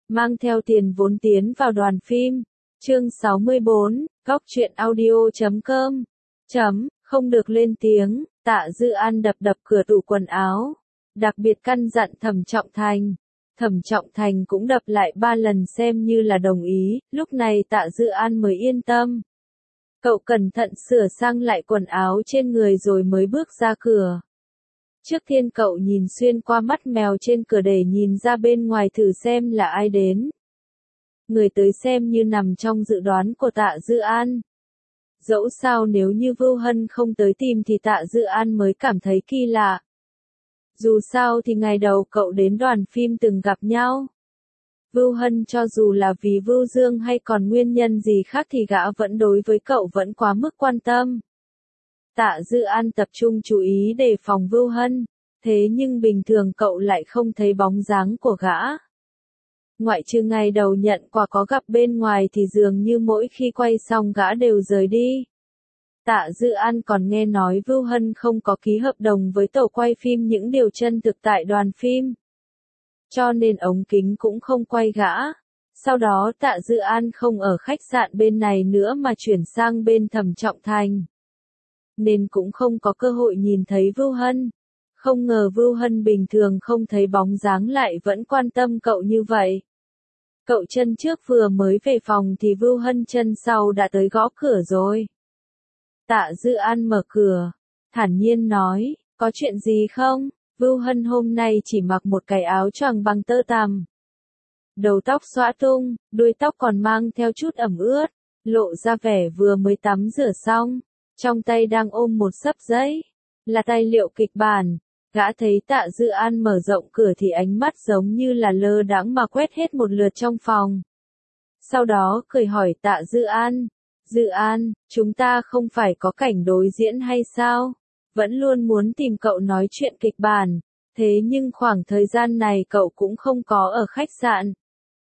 mang theo tiền vốn tiến vào đoàn phim. Chương 64, Góc truyện audio.com. Không được lên tiếng, Tạ Dư An đập cửa tủ quần áo. Đặc biệt căn dặn Thẩm Trọng Thành. Thẩm Trọng Thành cũng đập lại 3 lần xem như là đồng ý, lúc này Tạ Dư An mới yên tâm. Cậu cẩn thận sửa sang lại quần áo trên người rồi mới bước ra cửa. Trước tiên cậu nhìn xuyên qua mắt mèo trên cửa để nhìn ra bên ngoài thử xem là ai đến. Người tới xem như nằm trong dự đoán của Tạ Dư An. Dẫu sao nếu như Vưu Hân không tới tìm thì Tạ Dư An mới cảm thấy kỳ lạ. Dù sao thì ngày đầu cậu đến đoàn phim từng gặp nhau. Vưu Hân cho dù là vì Vưu Dương hay còn nguyên nhân gì khác thì gã vẫn đối với cậu vẫn quá mức quan tâm. Tạ Dư An tập trung chú ý đề phòng Vưu Hân, thế nhưng bình thường cậu lại không thấy bóng dáng của gã. Ngoại trừ ngày đầu nhận quà có gặp bên ngoài thì dường như mỗi khi quay xong gã đều rời đi. Tạ Dư An còn nghe nói Vưu Hân không có ký hợp đồng với tổ quay phim những điều chân thực tại đoàn phim. Cho nên ống kính cũng không quay gã. Sau đó Tạ Dư An không ở khách sạn bên này nữa mà chuyển sang bên Thẩm Trọng Thành. Nên cũng không có cơ hội nhìn thấy Vưu Hân. Không ngờ Vưu Hân bình thường không thấy bóng dáng lại vẫn quan tâm cậu như vậy. Cậu chân trước vừa mới về phòng thì Vưu Hân chân sau đã tới gõ cửa rồi. Tạ Dư An mở cửa, thản nhiên nói, có chuyện gì không? Vưu Hân hôm nay chỉ mặc một cái áo choàng bằng tơ tằm. Đầu tóc xõa tung, đuôi tóc còn mang theo chút ẩm ướt, lộ ra vẻ vừa mới tắm rửa xong. Trong tay đang ôm một xấp giấy, là tài liệu kịch bản. Gã thấy Tạ Dư An mở rộng cửa thì ánh mắt giống như là lơ đãng mà quét hết một lượt trong phòng. Sau đó cười hỏi Tạ Dư An, Dư An, chúng ta không phải có cảnh đối diễn hay sao? Vẫn luôn muốn tìm cậu nói chuyện kịch bản, thế nhưng khoảng thời gian này cậu cũng không có ở khách sạn.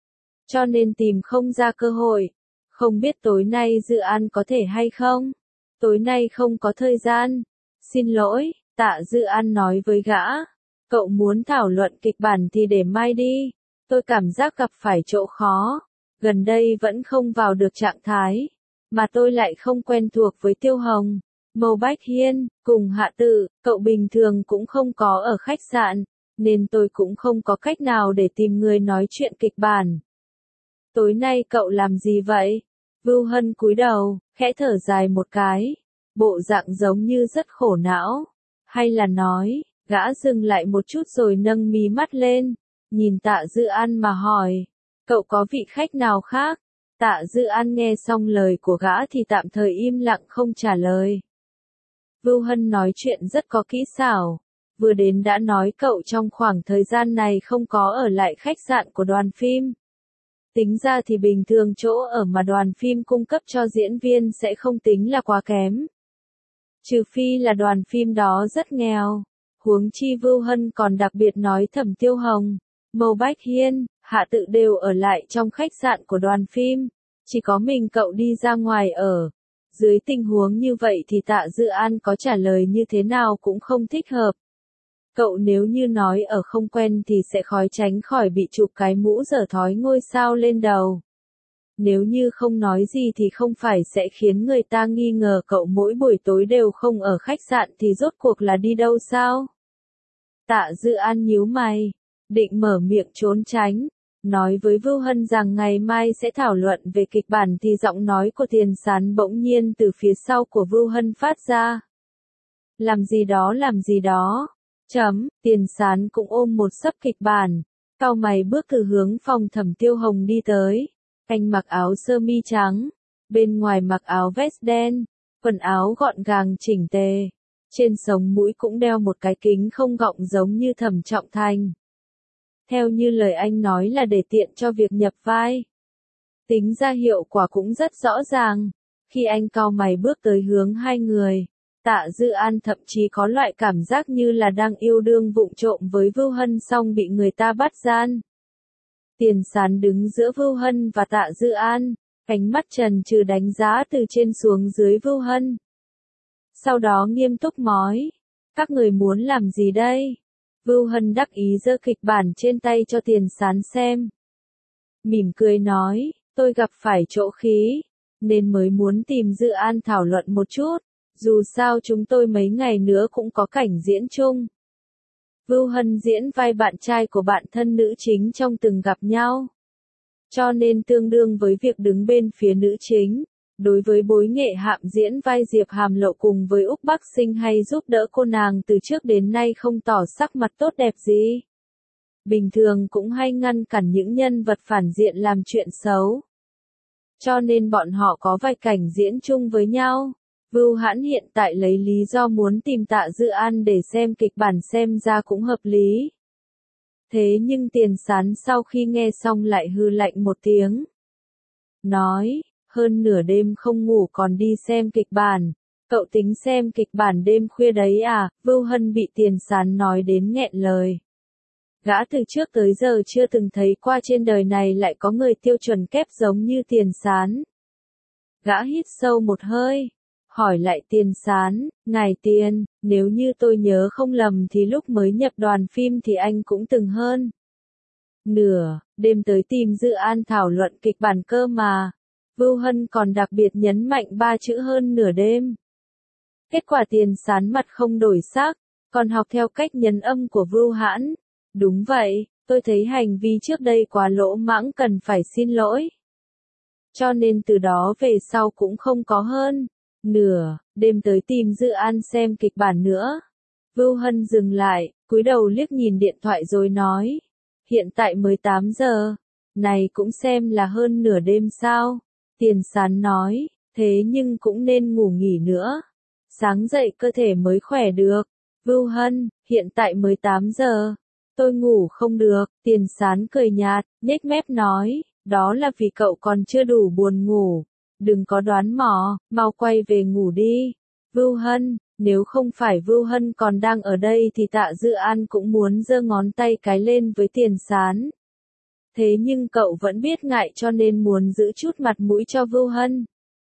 Cho nên tìm không ra cơ hội, không biết tối nay Dư An có thể hay không? Tối nay không có thời gian. Xin lỗi, Tạ Dư An nói với gã. Cậu muốn thảo luận kịch bản thì để mai đi. Tôi cảm giác gặp phải chỗ khó. Gần đây vẫn không vào được trạng thái. Mà tôi lại không quen thuộc với Tiêu Hồng, Mâu Bách Hiên, cùng Hạ Tự. Cậu bình thường cũng không có ở khách sạn. Nên tôi cũng không có cách nào để tìm người nói chuyện kịch bản. Tối nay cậu làm gì vậy? Vưu Hân cúi đầu, khẽ thở dài một cái. Bộ dạng giống như rất khổ não. Hay là nói, gã dừng lại một chút rồi nâng mí mắt lên. Nhìn Tạ Dư An mà hỏi. Cậu có vị khách nào khác? Tạ Dư An nghe xong lời của gã thì tạm thời im lặng không trả lời. Vưu Hân nói chuyện rất có kỹ xảo. Vừa đến đã nói cậu trong khoảng thời gian này không có ở lại khách sạn của đoàn phim. Tính ra thì bình thường chỗ ở mà đoàn phim cung cấp cho diễn viên sẽ không tính là quá kém. Trừ phi là đoàn phim đó rất nghèo. Huống chi Vưu Hân còn đặc biệt nói Thẩm Tiêu Hồng, Mâu Bách Hiên, Hạ Tự đều ở lại trong khách sạn của đoàn phim. Chỉ có mình cậu đi ra ngoài ở. Dưới tình huống như vậy thì Tạ Dư An có trả lời như thế nào cũng không thích hợp. Cậu nếu như nói ở không quen thì sẽ khó tránh khỏi bị chụp cái mũ dở thói ngôi sao lên đầu. Nếu như không nói gì thì không phải sẽ khiến người ta nghi ngờ cậu mỗi buổi tối đều không ở khách sạn thì rốt cuộc là đi đâu sao? Tạ Dư An nhíu mày, định mở miệng trốn tránh, nói với Vưu Hân rằng ngày mai sẽ thảo luận về kịch bản thì giọng nói của Tiền Sán bỗng nhiên từ phía sau của Vưu Hân phát ra. Làm gì đó? Tiền Sán cũng ôm một xấp kịch bản, cau mày bước từ hướng phòng Thẩm Tiêu Hồng đi tới. Anh mặc áo sơ mi trắng, bên ngoài mặc áo vest đen, quần áo gọn gàng chỉnh tề. Trên sống mũi cũng đeo một cái kính không gọng giống như Thẩm Trọng Thành. Theo như lời anh nói là để tiện cho việc nhập vai. Tính ra hiệu quả cũng rất rõ ràng. Khi anh cau mày bước tới hướng hai người, Tạ Dư An thậm chí có loại cảm giác như là đang yêu đương vụng trộm với Vưu Hân xong bị người ta bắt gian. Tiền Sán đứng giữa Vưu Hân và Tạ Dư An, ánh mắt trần trừ đánh giá từ trên xuống dưới Vưu Hân. Sau đó nghiêm túc nói, các người muốn làm gì đây? Vưu Hân đắc ý giơ kịch bản trên tay cho Tiền Sán xem. mỉm cười nói, tôi gặp phải chỗ khí, nên mới muốn tìm Dư An thảo luận một chút, dù sao chúng tôi mấy ngày nữa cũng có cảnh diễn chung. Vưu Hân diễn vai bạn trai của bạn thân nữ chính trong Từng Gặp Nhau. Cho nên tương đương với việc đứng bên phía nữ chính. Đối với bối nghệ hạm diễn vai Diệp Hàm Lộ cùng với Úc Bắc Sinh hay giúp đỡ cô nàng từ trước đến nay không tỏ sắc mặt tốt đẹp gì. Bình thường cũng hay ngăn cản những nhân vật phản diện làm chuyện xấu. Cho nên bọn họ có vài cảnh diễn chung với nhau. Vưu Hãn hiện tại lấy lý do muốn tìm Tạ Dư An để xem kịch bản xem ra cũng hợp lý. Thế nhưng Tiền Sán sau khi nghe xong lại hừ lạnh một tiếng. Nói, hơn nửa đêm không ngủ còn đi xem kịch bản. Cậu tính xem kịch bản đêm khuya đấy à? Vưu Hân bị Tiền Sán nói đến nghẹn lời. Gã từ trước tới giờ chưa từng thấy qua trên đời này lại có người tiêu chuẩn kép giống như Tiền Sán. Gã hít sâu một hơi, hỏi lại Tiền Sán, ngài Tiền, nếu như tôi nhớ không lầm thì lúc mới nhập đoàn phim thì anh cũng từng hơn nửa đêm tới tìm Dư An thảo luận kịch bản cơ mà. Vưu Hân còn đặc biệt nhấn mạnh 3 chữ hơn nửa đêm. Kết quả Tiền Sán mặt không đổi sắc, còn học theo cách nhấn âm của Vưu Hãn. Đúng vậy, tôi thấy hành vi trước đây quá lỗ mãng cần phải xin lỗi. Cho nên từ đó về sau cũng không có hơn nửa đêm tới tìm Dư An xem kịch bản nữa. Vưu Hân dừng lại, cúi đầu liếc nhìn điện thoại rồi nói, hiện tại mới 8 giờ, này cũng xem là hơn nửa đêm sao? Tiền Sán nói, thế nhưng cũng nên ngủ nghỉ nữa. Sáng dậy cơ thể mới khỏe được. Vưu Hân, hiện tại mới 8 giờ. Tôi ngủ không được. Tiền Sán cười nhạt, nhếch mép nói, đó là vì cậu còn chưa đủ buồn ngủ. Đừng có đoán mò, mau quay về ngủ đi. Vưu Hân, nếu không phải Vưu Hân còn đang ở đây thì Tạ Dư An cũng muốn giơ ngón tay cái lên với Tiền Sán. Thế nhưng cậu vẫn biết ngại cho nên muốn giữ chút mặt mũi cho Vưu Hân.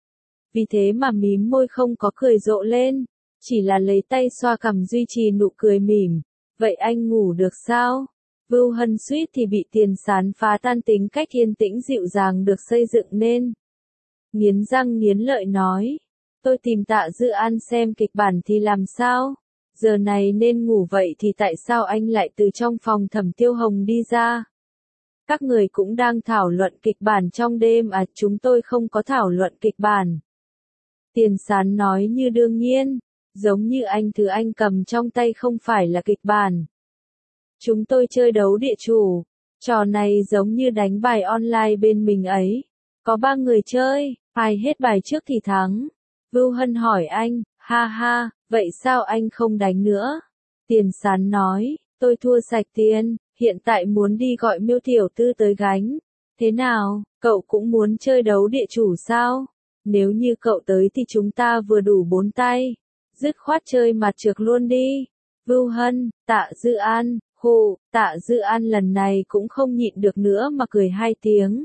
Vì thế mà mím môi không có cười rộ lên, chỉ là lấy tay xoa cằm duy trì nụ cười mỉm. Vậy anh ngủ được sao? Vưu Hân suýt thì bị Tiền Sán phá tan tính cách yên tĩnh dịu dàng được xây dựng nên. Nghiến răng nghiến lợi nói, tôi tìm Tạ Dư An xem kịch bản thì làm sao? Giờ này nên ngủ vậy thì tại sao anh lại từ trong phòng Thẩm Tiêu Hồng đi ra? Các người cũng đang thảo luận kịch bản trong đêm à? Chúng tôi không có thảo luận kịch bản. Tiền Sán nói như đương nhiên, giống như thứ anh cầm trong tay không phải là kịch bản. Chúng tôi chơi đấu địa chủ, trò này giống như đánh bài online bên mình ấy. Có 3 người chơi, ai hết bài trước thì thắng. Vưu Hân hỏi anh, ha ha, vậy sao anh không đánh nữa? Tiền Sán nói, tôi thua sạch tiền, hiện tại muốn đi gọi Miêu Tiểu Tư tới gánh. Thế nào, cậu cũng muốn chơi đấu địa chủ sao? Nếu như cậu tới thì chúng ta vừa đủ 4 tay. Dứt khoát chơi mặt trược luôn đi. Vưu Hân, Tạ Dư An, Tạ Dư An lần này cũng không nhịn được nữa mà cười 2 tiếng.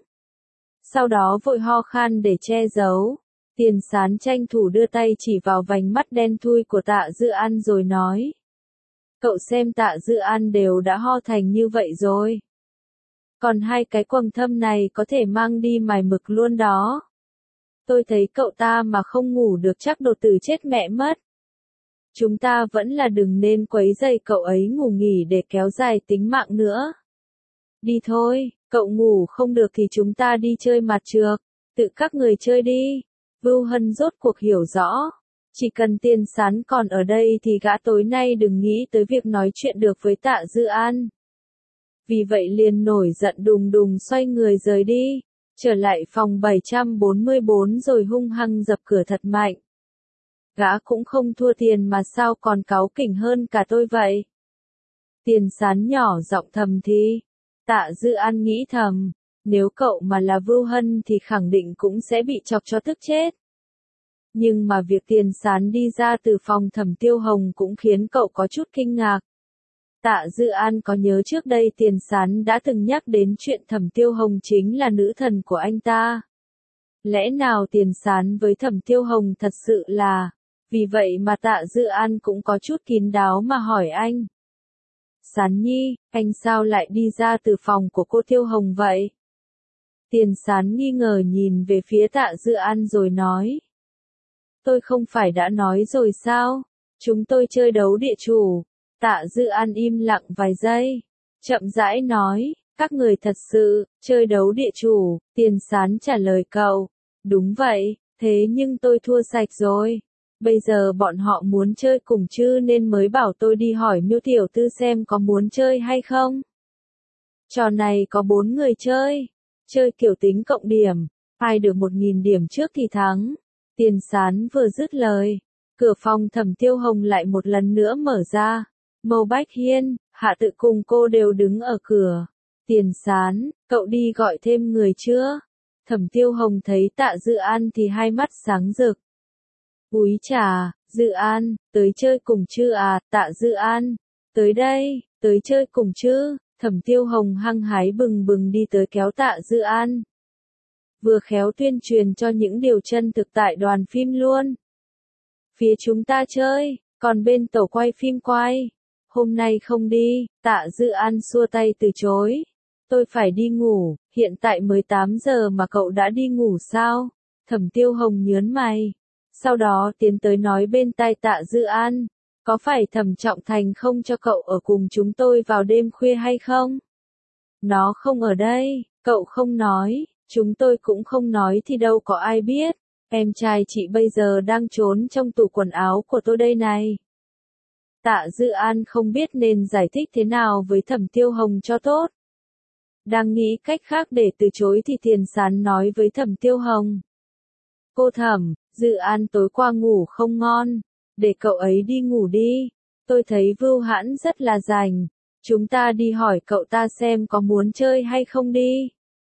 Sau đó vội ho khan để che giấu. Tiền Sán tranh thủ đưa tay chỉ vào vành mắt đen thui của Tạ Dư An rồi nói. Cậu xem Tạ Dư An đều đã ho thành như vậy rồi. Còn 2 cái quầng thâm này có thể mang đi mài mực luôn đó. Tôi thấy cậu ta mà không ngủ được chắc đột tử chết mẹ mất. Chúng ta vẫn là đừng nên quấy rầy cậu ấy ngủ nghỉ để kéo dài tính mạng nữa. Đi thôi, cậu ngủ không được thì chúng ta đi chơi mặt trược. Tự các người chơi đi. Vưu Hân rốt cuộc hiểu rõ. Chỉ cần Tiền Sán còn ở đây thì gã tối nay đừng nghĩ tới việc nói chuyện được với Tạ Dư An. Vì vậy liền nổi giận đùng đùng xoay người rời đi. Trở lại phòng 744 rồi hung hăng dập cửa thật mạnh. Gã cũng không thua tiền mà sao còn cáu kỉnh hơn cả tôi vậy? Tiền Sán nhỏ giọng thầm thì. Tạ Dư An nghĩ thầm, nếu cậu mà là Vưu Hân thì khẳng định cũng sẽ bị chọc cho tức chết. Nhưng mà việc Tiền Sán đi ra từ phòng Thẩm Tiêu Hồng cũng khiến cậu có chút kinh ngạc. Tạ Dư An có nhớ trước đây Tiền Sán đã từng nhắc đến chuyện Thẩm Tiêu Hồng chính là nữ thần của anh ta. Lẽ nào Tiền Sán với Thẩm Tiêu Hồng thật sự là... Vì vậy mà Tạ Dư An cũng có chút kín đáo mà hỏi anh. Sán Nhi, anh sao lại đi ra từ phòng của cô Tiêu Hồng vậy? Tiền Sán nghi ngờ nhìn về phía Tạ Dư An rồi nói. Tôi không phải đã nói rồi sao? Chúng tôi chơi đấu địa chủ. Tạ Dư An im lặng vài giây. Chậm rãi nói, các người thật sự, chơi đấu địa chủ. Tiền Sán trả lời cậu. Đúng vậy, thế nhưng tôi thua sạch rồi. Bây giờ bọn họ muốn chơi cùng chứ nên mới bảo tôi đi hỏi Miêu tiểu thư xem có muốn chơi hay không. Trò này có 4 người chơi. Chơi kiểu tính cộng điểm. Ai được 1.000 điểm trước thì thắng. Tiền Sán vừa dứt lời. Cửa phòng Thẩm Tiêu Hồng lại một lần nữa mở ra. Mâu Bách Hiên, Hạ Tự cùng cô đều đứng ở cửa. Tiền Sán, cậu đi gọi thêm người chưa? Thẩm Tiêu Hồng thấy Tạ Dư An thì hai mắt sáng rực. Úi chà, Dư An, tới chơi cùng chứ à? Tạ Dư An, tới đây, tới chơi cùng chứ? Thẩm Tiêu Hồng hăng hái bừng bừng đi tới kéo Tạ Dư An. Vừa khéo tuyên truyền cho những điều chân thực tại đoàn phim luôn. Phía chúng ta chơi, còn bên tổ quay phim quay. Hôm nay không đi, Tạ Dư An xua tay từ chối. Tôi phải đi ngủ, hiện tại mới 8 giờ mà cậu đã đi ngủ sao? Thẩm Tiêu Hồng nhớn mày. Sau đó tiến tới nói bên tai Tạ Dư An. Có phải Thẩm Trọng Thành không cho cậu ở cùng chúng tôi vào đêm khuya hay không? Nó không ở đây, cậu không nói, chúng tôi cũng không nói thì đâu có ai biết. Em trai chị bây giờ đang trốn trong tủ quần áo của tôi đây này. Tạ Dư An không biết nên giải thích thế nào với Thẩm Tiêu Hồng cho tốt. Đang nghĩ cách khác để từ chối thì Tiền Sán nói với Thẩm Tiêu Hồng. Cô Thẩm, Dư An tối qua ngủ không ngon, để cậu ấy đi ngủ đi. Tôi thấy Vưu Hãn rất là rảnh. Chúng ta đi hỏi cậu ta xem có muốn chơi hay không đi.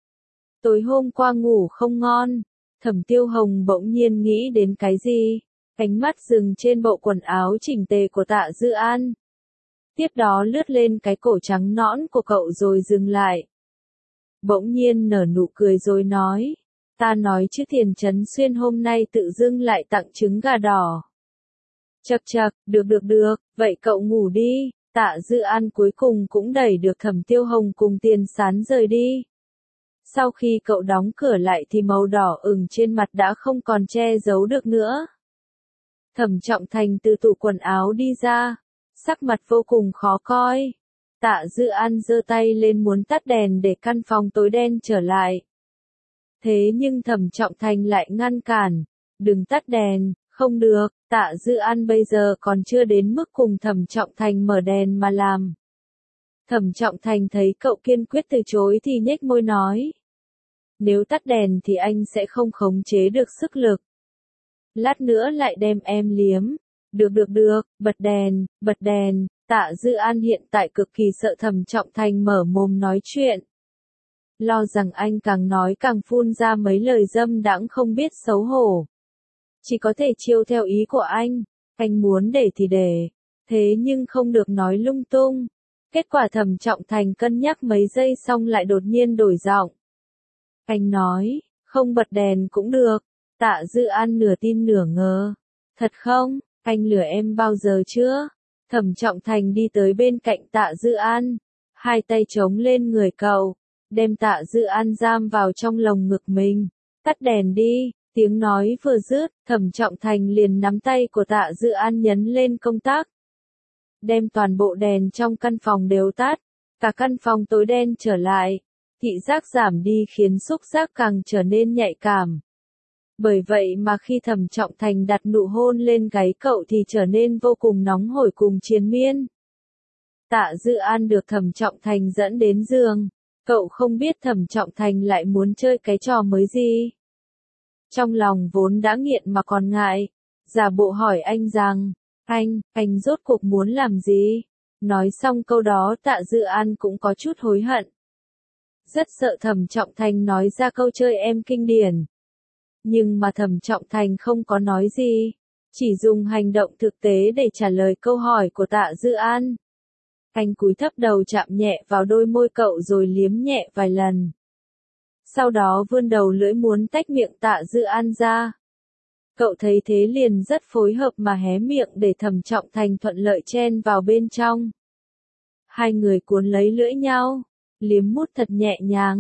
Tối hôm qua ngủ không ngon. Thẩm Tiêu Hồng bỗng nhiên nghĩ đến cái gì? Ánh mắt dừng trên bộ quần áo chỉnh tề của Tạ Dư An. Tiếp đó lướt lên cái cổ trắng nõn của cậu rồi dừng lại. Bỗng nhiên nở nụ cười rồi nói. Ta nói chứ Tiền Trấn Xuyên hôm nay tự dưng lại tặng trứng gà đỏ. Chậc chậc, được, vậy cậu ngủ đi. Tạ Dư An cuối cùng cũng đẩy được Thẩm Tiêu Hồng cùng Tiền Sán rời đi. Sau khi cậu đóng cửa lại thì màu đỏ ửng trên mặt đã không còn che giấu được nữa. Thẩm Trọng Thành từ tủ quần áo đi ra, sắc mặt vô cùng khó coi. Tạ Dư An giơ tay lên muốn tắt đèn để căn phòng tối đen trở lại. Thế nhưng Thẩm Trọng Thành lại ngăn cản. Đừng tắt đèn, không được, Tạ Dư An bây giờ còn chưa đến mức cùng Thẩm Trọng Thành mở đèn mà làm. Thẩm Trọng Thành thấy cậu kiên quyết từ chối thì nhếch môi nói. Nếu tắt đèn thì anh sẽ không khống chế được sức lực. Lát nữa lại đem em liếm. Được, bật đèn. Tạ Dư An hiện tại cực kỳ sợ Thẩm Trọng Thành mở mồm nói chuyện. Lo rằng anh càng nói càng phun ra mấy lời dâm đãng không biết xấu hổ. Chỉ có thể chiêu theo ý của anh muốn để thì để. Thế nhưng không được nói lung tung. Kết quả Thẩm Trọng Thành cân nhắc mấy giây xong lại đột nhiên đổi giọng. Anh nói, không bật đèn cũng được. Tạ Dư An nửa tin nửa ngờ. Thật không, anh lừa em bao giờ chưa? Thẩm Trọng Thành đi tới bên cạnh Tạ Dư An. Hai tay chống lên người cậu. Đem Tạ Dư An giam vào trong lồng ngực mình. Tắt đèn đi. Tiếng nói vừa dứt, Thẩm Trọng Thành liền nắm tay của Tạ Dư An nhấn lên công tắc. Đem toàn bộ đèn trong căn phòng đều tắt. Cả căn phòng tối đen trở lại. Thị giác giảm đi khiến xúc giác càng trở nên nhạy cảm. Bởi vậy mà khi Thẩm Trọng Thành đặt nụ hôn lên gáy cậu thì trở nên vô cùng nóng hổi cùng triền miên. Tạ Dư An được Thẩm Trọng Thành dẫn đến giường. Cậu không biết Thẩm Trọng Thành lại muốn chơi cái trò mới gì. Trong lòng vốn đã nghiện mà còn ngại. Giả bộ hỏi anh rằng, anh rốt cuộc muốn làm gì? Nói xong câu đó Tạ Dư An cũng có chút hối hận. Rất sợ Thẩm Trọng Thành nói ra câu chơi em kinh điển. Nhưng mà Thẩm Trọng Thành không có nói gì. Chỉ dùng hành động thực tế để trả lời câu hỏi của Tạ Dư An. Anh cúi thấp đầu chạm nhẹ vào đôi môi cậu rồi liếm nhẹ vài lần. Sau đó vươn đầu lưỡi muốn tách miệng Tạ Dư An ra. Cậu thấy thế liền rất phối hợp mà hé miệng để Thẩm Trọng Thành thuận lợi chen vào bên trong. Hai người cuốn lấy lưỡi nhau, liếm mút thật nhẹ nhàng.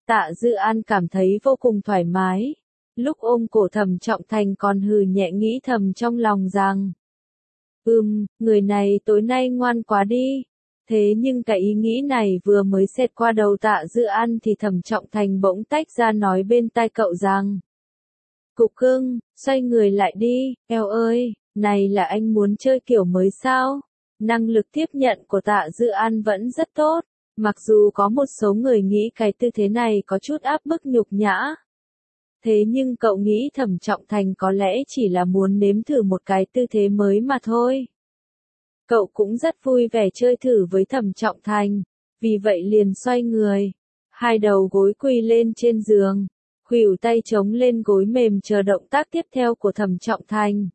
Tạ Dư An cảm thấy vô cùng thoải mái. Lúc ôm cổ Thẩm Trọng Thành còn hừ nhẹ nghĩ thầm trong lòng rằng, người này tối nay ngoan quá đi. Thế nhưng cái ý nghĩ này vừa mới xẹt qua đầu Tạ Dư An thì Thẩm Trọng Thành bỗng tách ra nói bên tai cậu rằng, Cục cưng, xoay người lại đi, eo ơi, này là anh muốn chơi kiểu mới sao? Năng lực tiếp nhận của Tạ Dư An vẫn rất tốt, mặc dù có một số người nghĩ cái tư thế này có chút áp bức nhục nhã. Thế nhưng cậu nghĩ Thẩm Trọng Thành có lẽ chỉ là muốn nếm thử một cái tư thế mới mà thôi. Cậu cũng rất vui vẻ chơi thử với Thẩm Trọng Thành, vì vậy liền xoay người, hai đầu gối quỳ lên trên giường, khuỷu tay chống lên gối mềm chờ động tác tiếp theo của Thẩm Trọng Thành.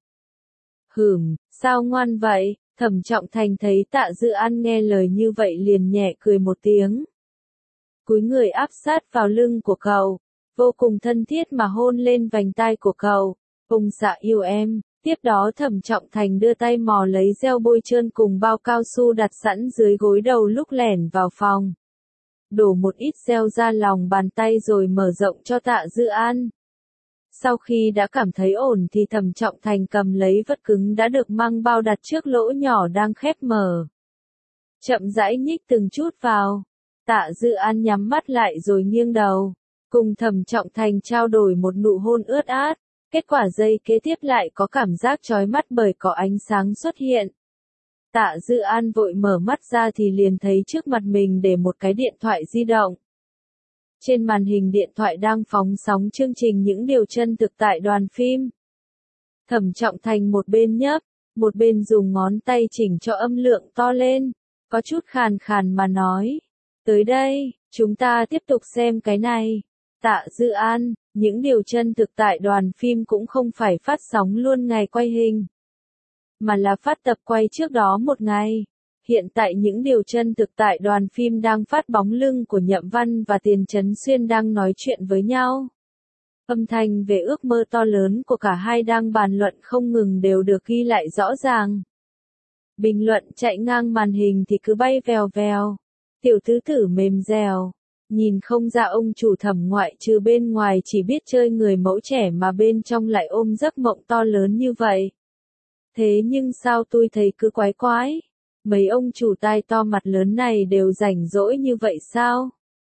Sao ngoan vậy? Thẩm Trọng Thành thấy Tạ Dư An nghe lời như vậy liền nhẹ cười một tiếng. Cúi người áp sát vào lưng của cậu, vô cùng thân thiết mà hôn lên vành tai của cậu. Dạ yêu em. Tiếp đó Thẩm Trọng Thành đưa tay mò lấy gel bôi trơn cùng bao cao su đặt sẵn dưới gối đầu lúc lẻn vào phòng. Đổ một ít gel ra lòng bàn tay rồi mở rộng cho Tạ Dư An. Sau khi đã cảm thấy ổn thì Thẩm Trọng Thành cầm lấy vật cứng đã được mang bao đặt trước lỗ nhỏ đang khép mở. Chậm rãi nhích từng chút vào. Tạ Dư An nhắm mắt lại rồi nghiêng đầu, cùng Thẩm Trọng Thành trao đổi một nụ hôn ướt át. Kết quả giây kế tiếp lại có cảm giác chói mắt bởi có ánh sáng xuất hiện. Tạ Dư An vội mở mắt ra thì liền thấy trước mặt mình để một cái điện thoại di động. Trên màn hình điện thoại đang phóng sóng chương trình những điều chân thực tại đoàn phim. Thẩm Trọng Thành một bên nhấp, một bên dùng ngón tay chỉnh cho âm lượng to lên, có chút khàn khàn mà nói. Tới đây, chúng ta tiếp tục xem cái này. Tạ Dư An, những điều chân thực tại đoàn phim cũng không phải phát sóng luôn ngày quay hình, mà là phát tập quay trước đó một ngày. Hiện tại những điều chân thực tại đoàn phim đang phát bóng lưng của Nhậm Văn và Tiền Chấn Xuyên đang nói chuyện với nhau. Âm thanh về ước mơ to lớn của cả hai đang bàn luận không ngừng đều được ghi lại rõ ràng. Bình luận chạy ngang màn hình thì cứ bay vèo vèo. Tiểu tứ tử mềm dẻo. Nhìn không ra ông chủ Thẩm ngoại trừ bên ngoài chỉ biết chơi người mẫu trẻ mà bên trong lại ôm giấc mộng to lớn như vậy. Thế nhưng sao tôi thấy cứ quái quái? Mấy ông chủ tai to mặt lớn này đều rảnh rỗi như vậy sao?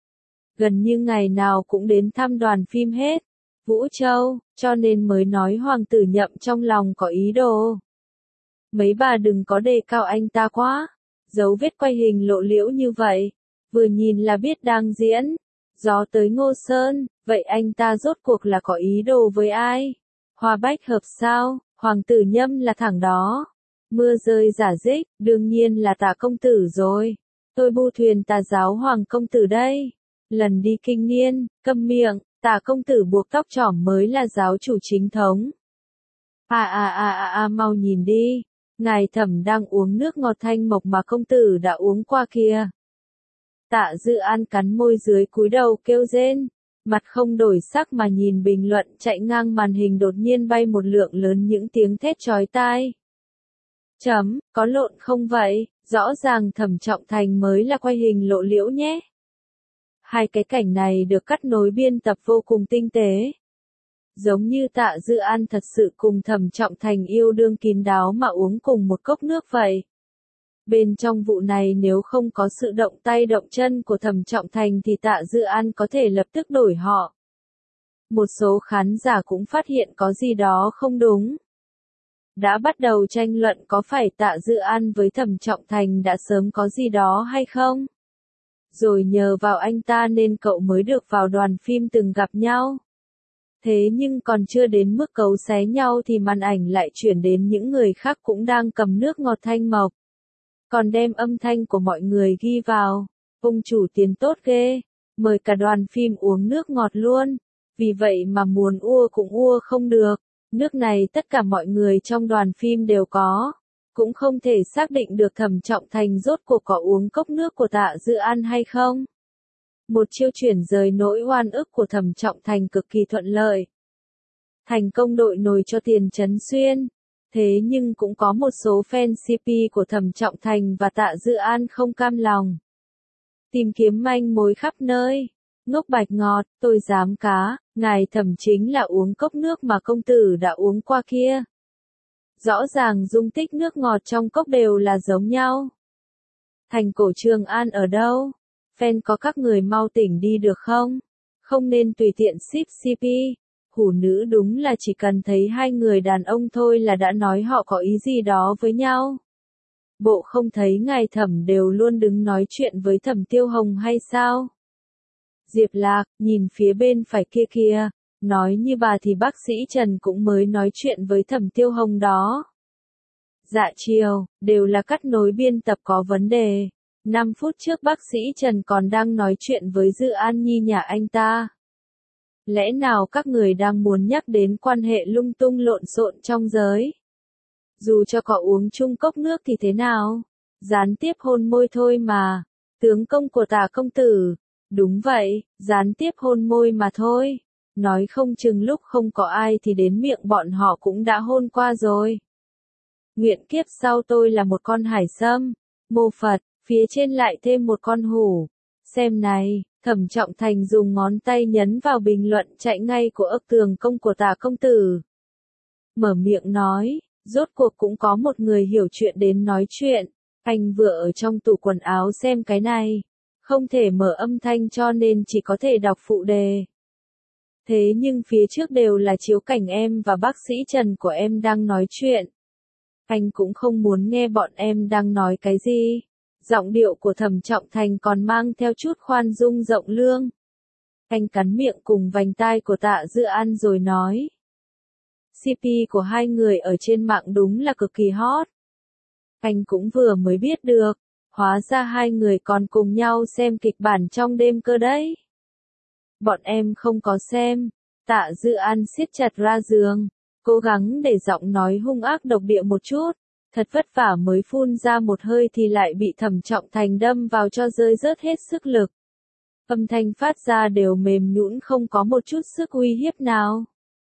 Gần như ngày nào cũng đến thăm đoàn phim hết. Vũ Châu, cho nên mới nói hoàng tử Nhậm trong lòng có ý đồ. Mấy bà đừng có đề cao anh ta quá. Dấu vết quay hình lộ liễu như vậy. Vừa nhìn là biết đang diễn. Gió tới Ngô Sơn, vậy anh ta rốt cuộc là có ý đồ với ai? Hoa bách hợp sao? Hoàng tử Nhâm là thằng đó. Mưa rơi giả dích, đương nhiên là Tạ công tử rồi. Tôi bu thuyền Tà giáo Hoàng công tử đây. Lần đi kinh niên, câm miệng, Tạ công tử buộc tóc trỏm mới là giáo chủ chính thống. Mau nhìn đi. Ngài Thẩm đang uống nước ngọt thanh mộc mà công tử đã uống qua kìa. Tạ Dư An cắn môi dưới cúi đầu kêu rên, mặt không đổi sắc mà nhìn bình luận chạy ngang màn hình đột nhiên bay một lượng lớn những tiếng thét chói tai. Có lộn không vậy, rõ ràng Thẩm Trọng Thành mới là quay hình lộ liễu nhé. Hai cái cảnh này được cắt nối biên tập vô cùng tinh tế. Giống như Tạ Dư An thật sự cùng Thẩm Trọng Thành yêu đương kín đáo mà uống cùng một cốc nước vậy. Bên trong vụ này nếu không có sự động tay động chân của Thẩm Trọng Thành thì Tạ Dư An có thể lập tức đổi họ. Một số khán giả cũng phát hiện có gì đó không đúng. Đã bắt đầu tranh luận có phải Tạ Dư An với Thẩm Trọng Thành đã sớm có gì đó hay không? Rồi nhờ vào anh ta nên cậu mới được vào đoàn phim từng gặp nhau. Thế nhưng còn chưa đến mức cấu xé nhau thì màn ảnh lại chuyển đến những người khác cũng đang cầm nước ngọt thanh mộc. Còn đem âm thanh của mọi người ghi vào. Ông chủ tiền tốt ghê, mời cả đoàn phim uống nước ngọt luôn. Vì vậy mà muốn ua cũng ua không được. Nước này tất cả mọi người trong đoàn phim đều có. Cũng không thể xác định được Thẩm Trọng Thành rốt cuộc có uống cốc nước của Tạ Dư An hay không. Một chiêu chuyển rời nỗi oan ức của Thẩm Trọng Thành cực kỳ thuận lợi. Thành công đội nồi cho Tiền Chấn Xuyên. Thế nhưng cũng có một số fan CP của Thẩm Trọng Thành và Tạ Dư An không cam lòng. Tìm kiếm manh mối khắp nơi. Ngốc bạch ngọt, tôi dám cá, ngài Thẩm chính là uống cốc nước mà công tử đã uống qua kia. Rõ ràng dung tích nước ngọt trong cốc đều là giống nhau. Thành cổ Trường An ở đâu? Fan có các người mau tỉnh đi được không? Không nên tùy tiện ship CP. Hủ nữ đúng là chỉ cần thấy hai người đàn ông thôi là đã nói họ có ý gì đó với nhau. Bộ không thấy ngài Thẩm đều luôn đứng nói chuyện với Thẩm Tiêu Hồng hay sao? Diệp Lạc, nhìn phía bên phải kia kìa, nói như bà thì bác sĩ Trần cũng mới nói chuyện với Thẩm Tiêu Hồng đó. Dạ chiều, đều là cắt nối biên tập có vấn đề. 5 phút trước bác sĩ Trần còn đang nói chuyện với Dư An Nhi nhà anh ta. Lẽ nào các người đang muốn nhắc đến quan hệ lung tung lộn xộn trong giới? Dù cho có uống chung cốc nước thì thế nào? Gián tiếp hôn môi thôi mà. Tướng công của Tả công tử. Đúng vậy, gián tiếp hôn môi mà thôi. Nói không chừng lúc không có ai thì đến miệng bọn họ cũng đã hôn qua rồi. Nguyện kiếp sau tôi là một con hải sâm. Mô Phật, phía trên lại thêm một con hổ. Xem này, Thẩm Trọng Thành dùng ngón tay nhấn vào bình luận chạy ngay của ức tường công của Tả công tử. Mở miệng nói, rốt cuộc cũng có một người hiểu chuyện đến nói chuyện. Anh vừa ở trong tủ quần áo xem cái này. Không thể mở âm thanh cho nên chỉ có thể đọc phụ đề. Thế nhưng phía trước đều là chiếu cảnh em và bác sĩ Trần của em đang nói chuyện. Anh cũng không muốn nghe bọn em đang nói cái gì. Giọng điệu của Thẩm Trọng Thành còn mang theo chút khoan dung rộng lương. Anh cắn miệng cùng vành tai của Tạ Dư An rồi nói. CP của hai người ở trên mạng đúng là cực kỳ hot. Anh cũng vừa mới biết được. Hóa ra hai người còn cùng nhau xem kịch bản trong đêm cơ đấy. Bọn em không có xem. Tạ Dư An siết chặt ra giường. Cố gắng để giọng nói hung ác độc địa một chút. Thật vất vả mới phun ra một hơi thì lại bị Thẩm Trọng Thành đâm vào cho rơi rớt hết sức lực. Âm thanh phát ra đều mềm nhũn không có một chút sức uy hiếp nào.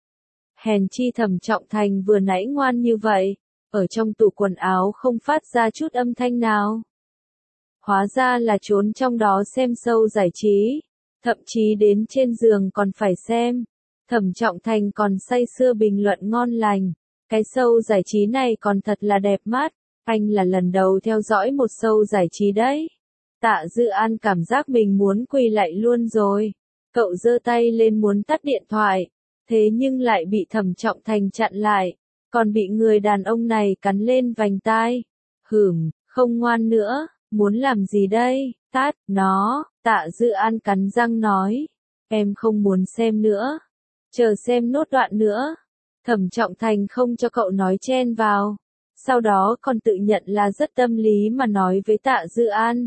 Hèn chi Thẩm Trọng Thành vừa nãy ngoan như vậy. Ở trong tủ quần áo không phát ra chút âm thanh nào. Hóa ra là trốn trong đó xem show giải trí. Thậm chí đến trên giường còn phải xem. Thẩm Trọng Thành còn say sưa bình luận ngon lành. Cái show giải trí này còn thật là đẹp mắt. Anh là lần đầu theo dõi một show giải trí đấy. Tạ Dư An cảm giác mình muốn quỳ lạy luôn rồi. Cậu giơ tay lên muốn tắt điện thoại. Thế nhưng lại bị Thẩm Trọng Thành chặn lại. Còn bị người đàn ông này cắn lên vành tai. Không ngoan nữa. Muốn làm gì đây? Tát nó. Tạ Dư An cắn răng nói. Em không muốn xem nữa. Chờ xem nốt đoạn nữa. Thẩm Trọng Thành không cho cậu nói chen vào. Sau đó còn tự nhận là rất tâm lý mà nói với Tạ Dư An.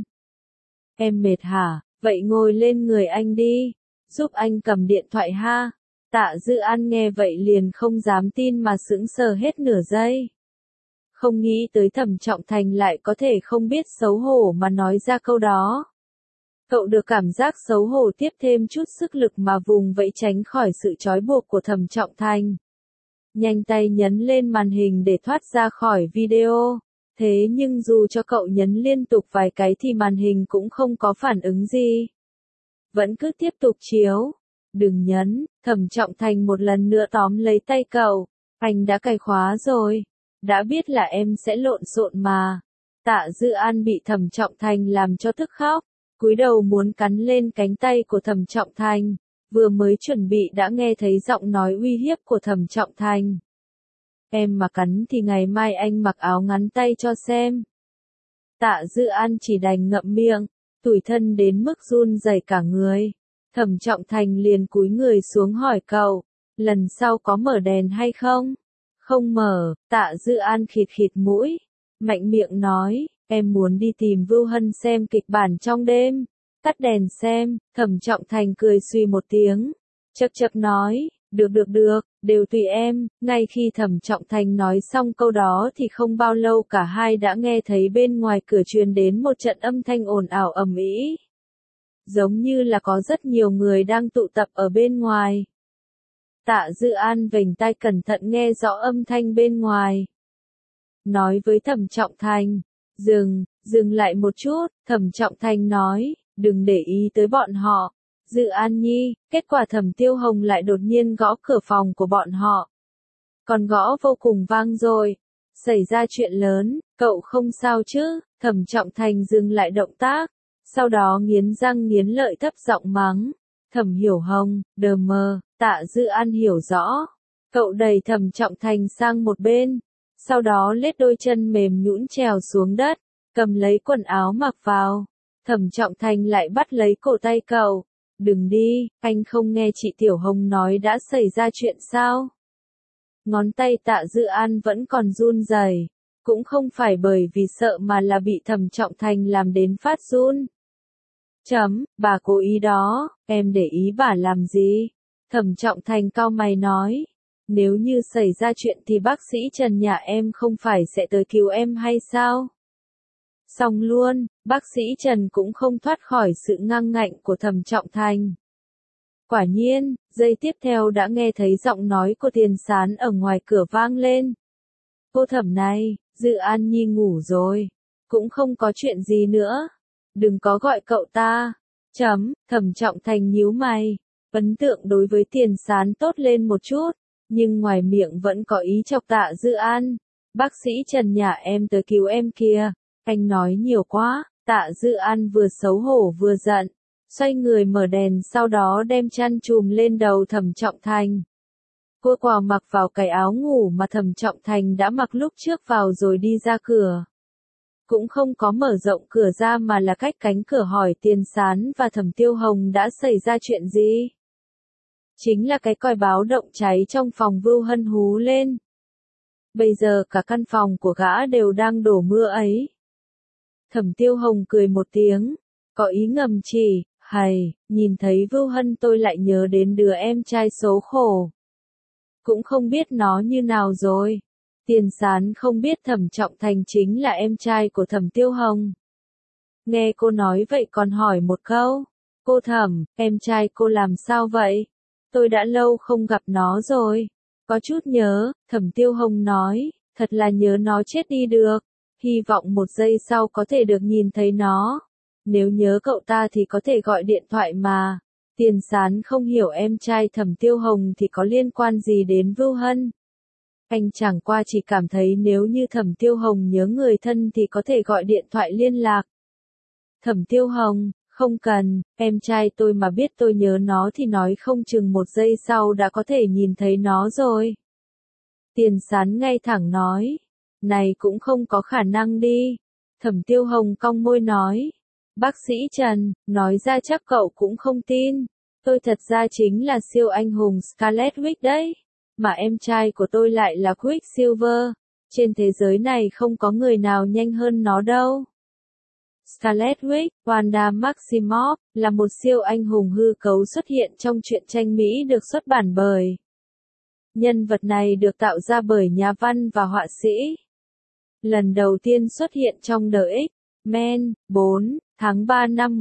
Em mệt hả? Vậy ngồi lên người anh đi. Giúp anh cầm điện thoại ha. Tạ Dư An nghe vậy liền không dám tin mà sững sờ hết nửa giây. Không nghĩ tới Thẩm Trọng Thành lại có thể không biết xấu hổ mà nói ra câu đó. Cậu được cảm giác xấu hổ tiếp thêm chút sức lực mà vùng vẫy tránh khỏi sự trói buộc của Thẩm Trọng Thành. Nhanh tay nhấn lên màn hình để thoát ra khỏi video. Thế nhưng dù cho cậu nhấn liên tục vài cái thì màn hình cũng không có phản ứng gì. Vẫn cứ tiếp tục chiếu. Đừng nhấn, Thẩm Trọng Thành một lần nữa tóm lấy tay cậu. Anh đã cài khóa rồi. Đã biết là em sẽ lộn xộn mà. Tạ Dư An bị Thẩm Trọng Thành làm cho tức khóc. Cúi đầu muốn cắn lên cánh tay của Thẩm Trọng Thành. Vừa mới chuẩn bị đã nghe thấy giọng nói uy hiếp của Thẩm Trọng Thành. Em mà cắn thì ngày mai anh mặc áo ngắn tay cho xem. Tạ Dư An chỉ đành ngậm miệng, tủi thân đến mức run rẩy cả người. Thẩm Trọng Thành liền cúi người xuống hỏi cậu, lần sau có mở đèn hay không? Không mở. Tạ Dư An khịt khịt mũi, mạnh miệng nói, em muốn đi tìm Vưu Hân xem kịch bản trong đêm. Tắt đèn xem. Thẩm Trọng Thành cười suy một tiếng, chậc chậc nói, được, đều tùy em. Ngay khi Thẩm Trọng Thành nói xong câu đó thì không bao lâu cả hai đã nghe thấy bên ngoài cửa truyền đến một trận âm thanh ồn ào ầm ĩ. Giống như là có rất nhiều người đang tụ tập ở bên ngoài. Tạ Dư An vểnh tai cẩn thận nghe rõ âm thanh bên ngoài. Nói với Thẩm Trọng Thành, dừng lại một chút. Thẩm Trọng Thành nói, đừng để ý tới bọn họ. Dự An Nhi, kết quả Thẩm Tiêu Hồng lại đột nhiên gõ cửa phòng của bọn họ. Còn gõ vô cùng vang rồi. Xảy ra chuyện lớn, cậu không sao chứ? Thẩm Trọng Thành dừng lại động tác, sau đó nghiến răng nghiến lợi thấp giọng mắng. Thẩm Hiểu Hồng, đờ mờ, Tạ Dư An hiểu rõ. Cậu đẩy Thẩm Trọng Thành sang một bên, sau đó lết đôi chân mềm nhũn trèo xuống đất, cầm lấy quần áo mặc vào. Thẩm Trọng Thành lại bắt lấy cổ tay cậu. Đừng đi, anh không nghe chị Tiểu Hồng nói đã xảy ra chuyện sao? Ngón tay Tạ Dư An vẫn còn run rẩy, cũng không phải bởi vì sợ mà là bị Thẩm Trọng Thành làm đến phát run. Bà cố ý đó, em để ý bà làm gì? Thẩm Trọng Thành cau mày nói. Nếu như xảy ra chuyện thì bác sĩ Trần nhà em không phải sẽ tới cứu em hay sao? Xong luôn, bác sĩ Trần cũng không thoát khỏi sự ngang ngạnh của Thẩm Trọng Thành. Quả nhiên, giây tiếp theo đã nghe thấy giọng nói của Tiền Sán ở ngoài cửa vang lên. Cô Thẩm này, Dự An Nhi ngủ rồi, cũng không có chuyện gì nữa. Đừng có gọi cậu ta. Thẩm Trọng Thành nhíu mày, ấn tượng đối với Tiền Sán tốt lên một chút, nhưng ngoài miệng vẫn có ý chọc Tạ Dư An. Bác sĩ Trần nhà em tới cứu em kìa. Anh nói nhiều quá. Tạ Dư An vừa xấu hổ vừa giận, xoay người mở đèn sau đó đem chăn trùm lên đầu Thẩm Trọng Thành. Cô quàng mặc vào cái áo ngủ mà Thẩm Trọng Thành đã mặc lúc trước vào rồi đi ra cửa. Cũng không có mở rộng cửa ra mà là cách cánh cửa hỏi Tiền Sán và Thẩm Tiêu Hồng đã xảy ra chuyện gì. Chính là cái còi báo động cháy trong phòng Vưu Hân hú lên. Bây giờ cả căn phòng của gã đều đang đổ mưa ấy. Thẩm Tiêu Hồng cười một tiếng, có ý ngầm chỉ, hầy, nhìn thấy Vưu Hân tôi lại nhớ đến đứa em trai số khổ. Cũng không biết nó như nào rồi. Tiền Sán không biết Thẩm Trọng Thành chính là em trai của Thẩm Tiêu Hồng. Nghe cô nói vậy còn hỏi một câu. Cô Thẩm, em trai cô làm sao vậy? Tôi đã lâu không gặp nó rồi. Có chút nhớ, Thẩm Tiêu Hồng nói, thật là nhớ nó chết đi được. Hy vọng một giây sau có thể được nhìn thấy nó. Nếu nhớ cậu ta thì có thể gọi điện thoại mà. Tiền Sán không hiểu em trai Thẩm Tiêu Hồng thì có liên quan gì đến Vưu Hân. Anh chẳng qua chỉ cảm thấy nếu như Thẩm Tiêu Hồng nhớ người thân thì có thể gọi điện thoại liên lạc. Thẩm Tiêu Hồng, không cần, em trai tôi mà biết tôi nhớ nó thì nói không chừng một giây sau đã có thể nhìn thấy nó rồi. Tiền Sán ngay thẳng nói, này cũng không có khả năng đi. Thẩm Tiêu Hồng cong môi nói, bác sĩ Trần, nói ra chắc cậu cũng không tin. Tôi thật ra chính là siêu anh hùng Scarlet Witch đấy. Mà em trai của tôi lại là Quicksilver. Trên thế giới này không có người nào nhanh hơn nó đâu. Scarlet Witch, Wanda Maximoff, là một siêu anh hùng hư cấu xuất hiện trong truyện tranh Mỹ được xuất bản bởi. Nhân vật này được tạo ra bởi nhà văn và họa sĩ. Lần đầu tiên xuất hiện trong The X-Men, 4, tháng 3 năm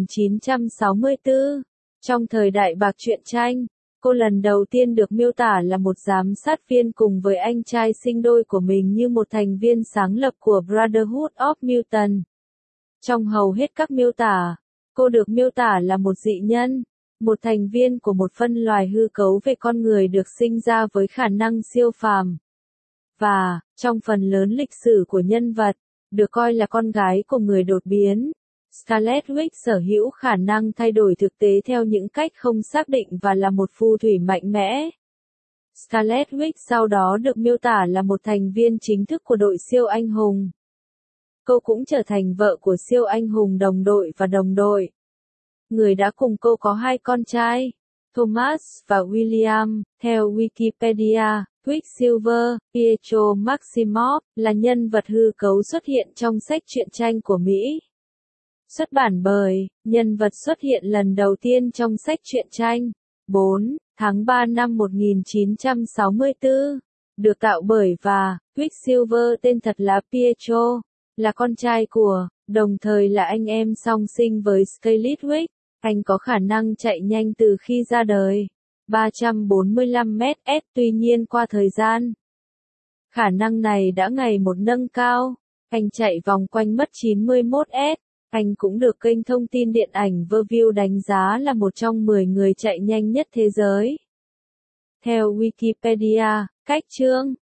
1964. Trong thời đại bạc truyện tranh, cô lần đầu tiên được miêu tả là một giám sát viên cùng với anh trai sinh đôi của mình như một thành viên sáng lập của Brotherhood of Mutant. Trong hầu hết các miêu tả, cô được miêu tả là một dị nhân, một thành viên của một phân loài hư cấu về con người được sinh ra với khả năng siêu phàm. Và, trong phần lớn lịch sử của nhân vật, được coi là con gái của người đột biến. Scarlet Witch sở hữu khả năng thay đổi thực tế theo những cách không xác định và là một phù thủy mạnh mẽ. Scarlet Witch sau đó được miêu tả là một thành viên chính thức của đội siêu anh hùng. Cô cũng trở thành vợ của siêu anh hùng đồng đội và đồng đội. Người đã cùng cô có hai con trai, Thomas và William. Theo Wikipedia, Quicksilver, Pietro Maximoff, là nhân vật hư cấu xuất hiện trong sách truyện tranh của Mỹ. Xuất bản bởi, nhân vật xuất hiện lần đầu tiên trong sách truyện tranh, 4, tháng 3 năm 1964, được tạo bởi và, Quicksilver tên thật là Pietro, là con trai của, đồng thời là anh em song sinh với Scarlet Witch. Anh có khả năng chạy nhanh từ khi ra đời, 345 ms, tuy nhiên qua thời gian, khả năng này đã ngày một nâng cao, anh chạy vòng quanh mất 91 s. Anh cũng được kênh thông tin điện ảnh Review đánh giá là một trong 10 người chạy nhanh nhất thế giới. Theo Wikipedia, cách chương